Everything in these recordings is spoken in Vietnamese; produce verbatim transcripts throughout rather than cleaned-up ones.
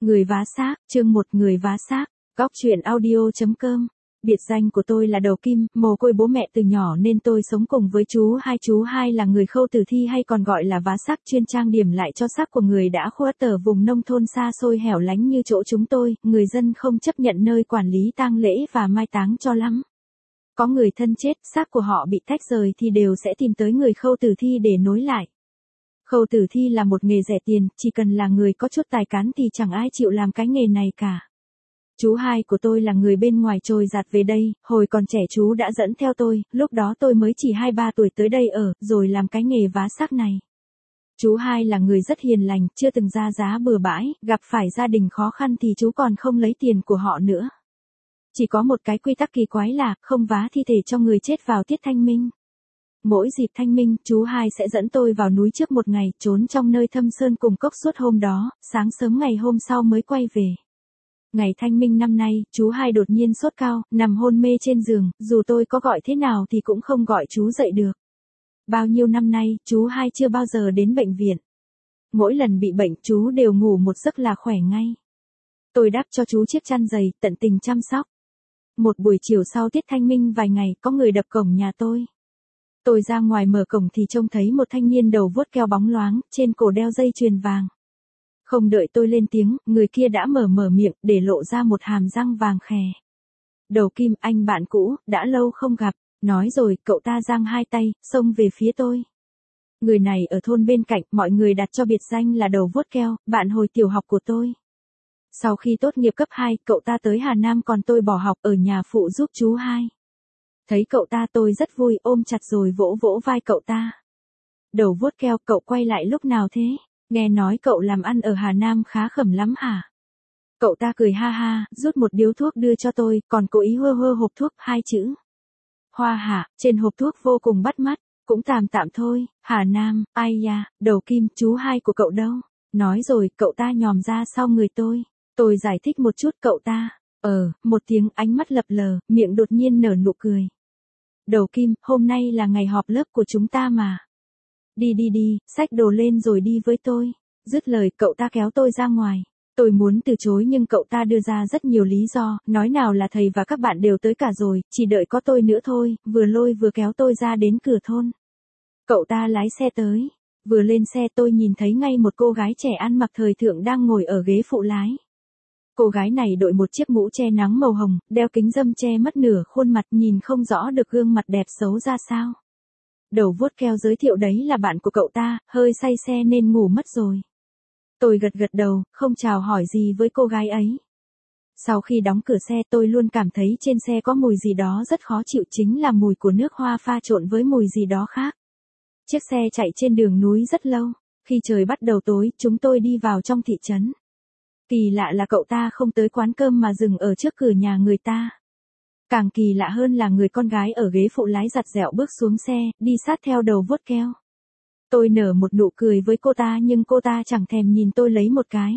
Người vá xác, chương một người vá xác, góc truyện audio.com. Biệt danh của tôi là Đầu Kim, mồ côi bố mẹ từ nhỏ nên tôi sống cùng với chú hai. Chú hai là người khâu tử thi hay còn gọi là vá xác, chuyên trang điểm lại cho xác của người đã khuất ở vùng nông thôn xa xôi hẻo lánh như chỗ chúng tôi. Người dân không chấp nhận nơi quản lý tang lễ và mai táng cho lắm. Có người thân chết, xác của họ bị tách rời thì đều sẽ tìm tới người khâu tử thi để nối lại. Khâu tử thi là một nghề rẻ tiền, chỉ cần là người có chút tài cán thì chẳng ai chịu làm cái nghề này cả. Chú hai của tôi là người bên ngoài trôi dạt về đây, hồi còn trẻ chú đã dẫn theo tôi, lúc đó tôi mới chỉ hai ba tuổi tới đây ở, rồi làm cái nghề vá xác này. Chú hai là người rất hiền lành, chưa từng ra giá bừa bãi, gặp phải gia đình khó khăn thì chú còn không lấy tiền của họ nữa. Chỉ có một cái quy tắc kỳ quái là, không vá thi thể cho người chết vào tiết thanh minh. Mỗi dịp thanh minh, chú hai sẽ dẫn tôi vào núi trước một ngày, trốn trong nơi thâm sơn cùng cốc suốt hôm đó, sáng sớm ngày hôm sau mới quay về. Ngày thanh minh năm nay, chú hai đột nhiên sốt cao, nằm hôn mê trên giường, dù tôi có gọi thế nào thì cũng không gọi chú dậy được. Bao nhiêu năm nay, chú hai chưa bao giờ đến bệnh viện. Mỗi lần bị bệnh, chú đều ngủ một giấc là khỏe ngay. Tôi đắp cho chú chiếc chăn dày, tận tình chăm sóc. Một buổi chiều sau tiết thanh minh vài ngày, có người đập cổng nhà tôi. Tôi ra ngoài mở cổng thì trông thấy một thanh niên đầu vuốt keo bóng loáng, trên cổ đeo dây chuyền vàng. Không đợi tôi lên tiếng, người kia đã mở mở miệng, để lộ ra một hàm răng vàng khè. Đầu Kim, anh bạn cũ, đã lâu không gặp. Nói rồi, cậu ta giang hai tay, xông về phía tôi. Người này ở thôn bên cạnh, mọi người đặt cho biệt danh là đầu vuốt keo, bạn hồi tiểu học của tôi. Sau khi tốt nghiệp cấp hai, cậu ta tới Hà Nam còn tôi bỏ học ở nhà phụ giúp chú hai. Thấy cậu ta tôi rất vui, ôm chặt rồi vỗ vỗ vai cậu ta. Đầu vuốt keo, cậu quay lại lúc nào thế? Nghe nói cậu làm ăn ở Hà Nam khá khẩm lắm hả? Cậu ta cười ha ha, rút một điếu thuốc đưa cho tôi, còn cố ý hơ hơ hộp thuốc, hai chữ. Hoa Hạ, trên hộp thuốc vô cùng bắt mắt, cũng tạm tạm thôi. Hà Nam, ai da, Đầu Kim, chú hai của cậu đâu? Nói rồi, cậu ta nhòm ra sau người tôi. Tôi giải thích một chút cậu ta. Ờ, một tiếng, ánh mắt lập lờ, miệng đột nhiên nở nụ cười. Đầu Kim, hôm nay là ngày họp lớp của chúng ta mà. Đi đi đi, xách đồ lên rồi đi với tôi. Dứt lời, cậu ta kéo tôi ra ngoài. Tôi muốn từ chối nhưng cậu ta đưa ra rất nhiều lý do, nói nào là thầy và các bạn đều tới cả rồi, chỉ đợi có tôi nữa thôi, vừa lôi vừa kéo tôi ra đến cửa thôn. Cậu ta lái xe tới. Vừa lên xe tôi nhìn thấy ngay một cô gái trẻ ăn mặc thời thượng đang ngồi ở ghế phụ lái. Cô gái này đội một chiếc mũ che nắng màu hồng, đeo kính râm che mất nửa khuôn mặt, nhìn không rõ được gương mặt đẹp xấu ra sao. Đầu vuốt keo giới thiệu đấy là bạn của cậu ta, hơi say xe nên ngủ mất rồi. Tôi gật gật đầu, không chào hỏi gì với cô gái ấy. Sau khi đóng cửa xe tôi luôn cảm thấy trên xe có mùi gì đó rất khó chịu, chính là mùi của nước hoa pha trộn với mùi gì đó khác. Chiếc xe chạy trên đường núi rất lâu. Khi trời bắt đầu tối, chúng tôi đi vào trong thị trấn. Kỳ lạ là cậu ta không tới quán cơm mà dừng ở trước cửa nhà người ta. Càng kỳ lạ hơn là người con gái ở ghế phụ lái giặt dẹo bước xuống xe, đi sát theo đầu vuốt keo. Tôi nở một nụ cười với cô ta nhưng cô ta chẳng thèm nhìn tôi lấy một cái.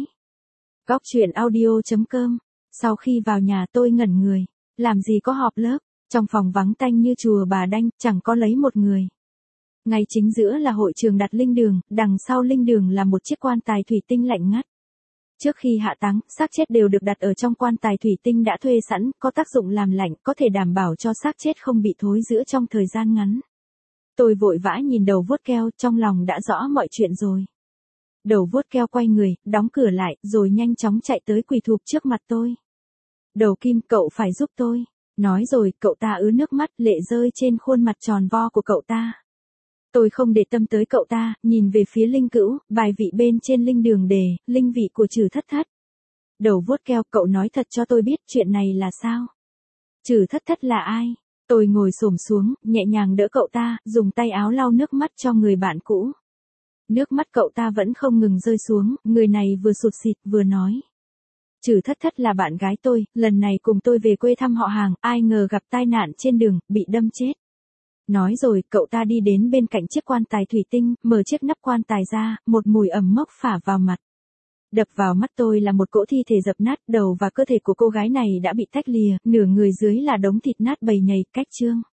Góc truyện audio.com. Sau khi vào nhà tôi ngẩn người. Làm gì có họp lớp, trong phòng vắng tanh như chùa Bà Đanh, chẳng có lấy một người. Ngay chính giữa là hội trường đặt linh đường, đằng sau linh đường là một chiếc quan tài thủy tinh lạnh ngắt. Trước khi hạ táng, xác chết đều được đặt ở trong quan tài thủy tinh đã thuê sẵn, có tác dụng làm lạnh, có thể đảm bảo cho xác chết không bị thối rữa trong thời gian ngắn. Tôi vội vã nhìn đầu vuốt keo, trong lòng đã rõ mọi chuyện rồi. Đầu vuốt keo quay người, đóng cửa lại, rồi nhanh chóng chạy tới quỳ thụp trước mặt tôi. Đầu Kim, cậu phải giúp tôi. Nói rồi, cậu ta ứa nước mắt, lệ rơi trên khuôn mặt tròn vo của cậu ta. Tôi không để tâm tới cậu ta, nhìn về phía linh cữu, bài vị bên trên linh đường đề, linh vị của Trử Thất Thất. Đầu vuốt keo, cậu nói thật cho tôi biết chuyện này là sao? Trử Thất Thất là ai? Tôi ngồi xổm xuống, nhẹ nhàng đỡ cậu ta, dùng tay áo lau nước mắt cho người bạn cũ. Nước mắt cậu ta vẫn không ngừng rơi xuống, người này vừa sụt sịt vừa nói. Trử Thất Thất là bạn gái tôi, lần này cùng tôi về quê thăm họ hàng, ai ngờ gặp tai nạn trên đường, bị đâm chết. Nói rồi, cậu ta đi đến bên cạnh chiếc quan tài thủy tinh, mở chiếc nắp quan tài ra, một mùi ẩm mốc phả vào mặt. Đập vào mắt tôi là một cỗ thi thể dập nát, đầu và cơ thể của cô gái này đã bị tách lìa, nửa người dưới là đống thịt nát bầy nhầy, cách trương.